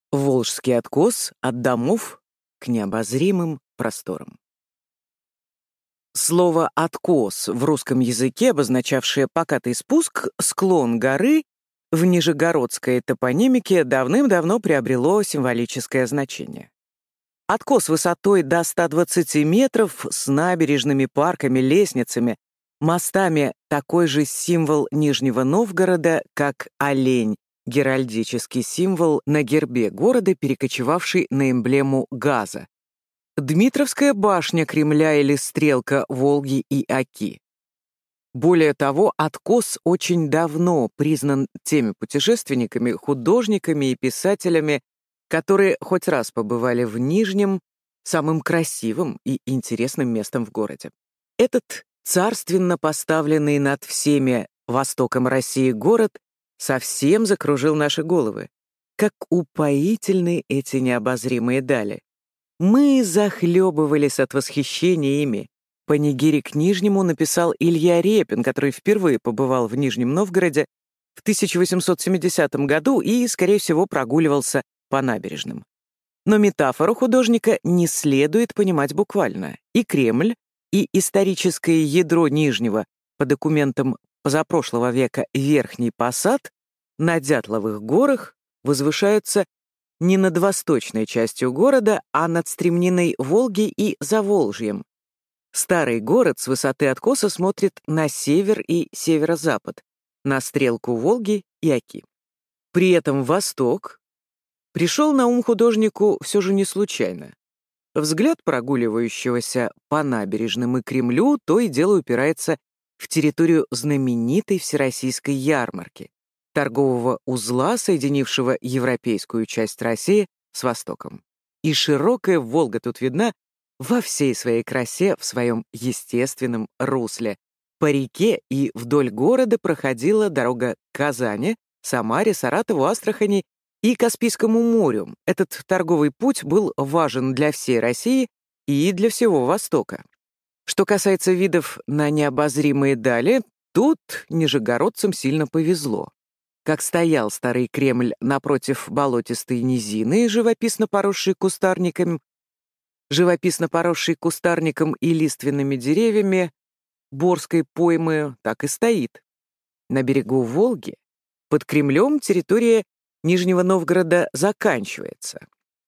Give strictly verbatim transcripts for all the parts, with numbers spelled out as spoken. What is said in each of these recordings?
Волжский откос от домов к необозримым просторам. Слово «откос» в русском языке, обозначавшее покатый спуск, склон горы, в нижегородской топонимике давным-давно приобрело символическое значение. Откос высотой до ста двадцати метров с набережными, парками, лестницами, мостами — такой же символ Нижнего Новгорода, как олень, геральдический символ на гербе города, перекочевавший на эмблему газа. Дмитровская башня Кремля или стрелка Волги и Оки. Более того, откос очень давно признан теми путешественниками, художниками и писателями, которые хоть раз побывали в Нижнем, самым красивым и интересным местом в городе. Этот царственно поставленный над всеми востоком России город совсем закружил наши головы. Как упоительны эти необозримые дали. Мы захлебывались от восхищения ими. Панигирик Нижнему написал Илья Репин, который впервые побывал в Нижнем Новгороде в тысяча восемьсот семидесятом году и, скорее всего, прогуливался по набережным. Но метафору художника не следует понимать буквально. И Кремль, и историческое ядро Нижнего, по документам позапрошлого века Верхний Посад, на Дятловых горах возвышаются не над восточной частью города, а над стремниной Волги и Заволжьем. Старый город с высоты откоса смотрит на север и северо-запад, на стрелку Волги и Оки. При этом восток пришел на ум художнику все же не случайно. Взгляд прогуливающегося по набережным и Кремлю то и дело упирается в территорию знаменитой всероссийской ярмарки, торгового узла, соединившего европейскую часть России с Востоком. И широкая Волга тут видна во всей своей красе, в своем естественном русле. По реке и вдоль города проходила дорога к Казани, Самаре, Саратову, Астрахани и Каспийскому морю. Этот торговый путь был важен для всей России и для всего Востока. Что касается видов на необозримые дали, тут нижегородцам сильно повезло. Как стоял старый Кремль напротив болотистой низины, живописно поросшей кустарником, живописно поросшей кустарником и лиственными деревьями Борской поймы, так и стоит. На берегу Волги, под Кремлем, территория Нижнего Новгорода заканчивается.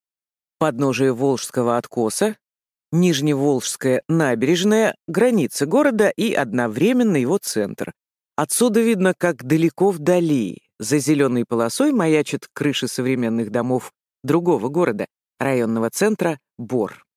Подножие Волжского откоса, Нижневолжская набережная, граница города и одновременно его центр. Отсюда видно, как далеко вдали, за зеленой полосой, маячат крыши современных домов другого города, районного центра Бор.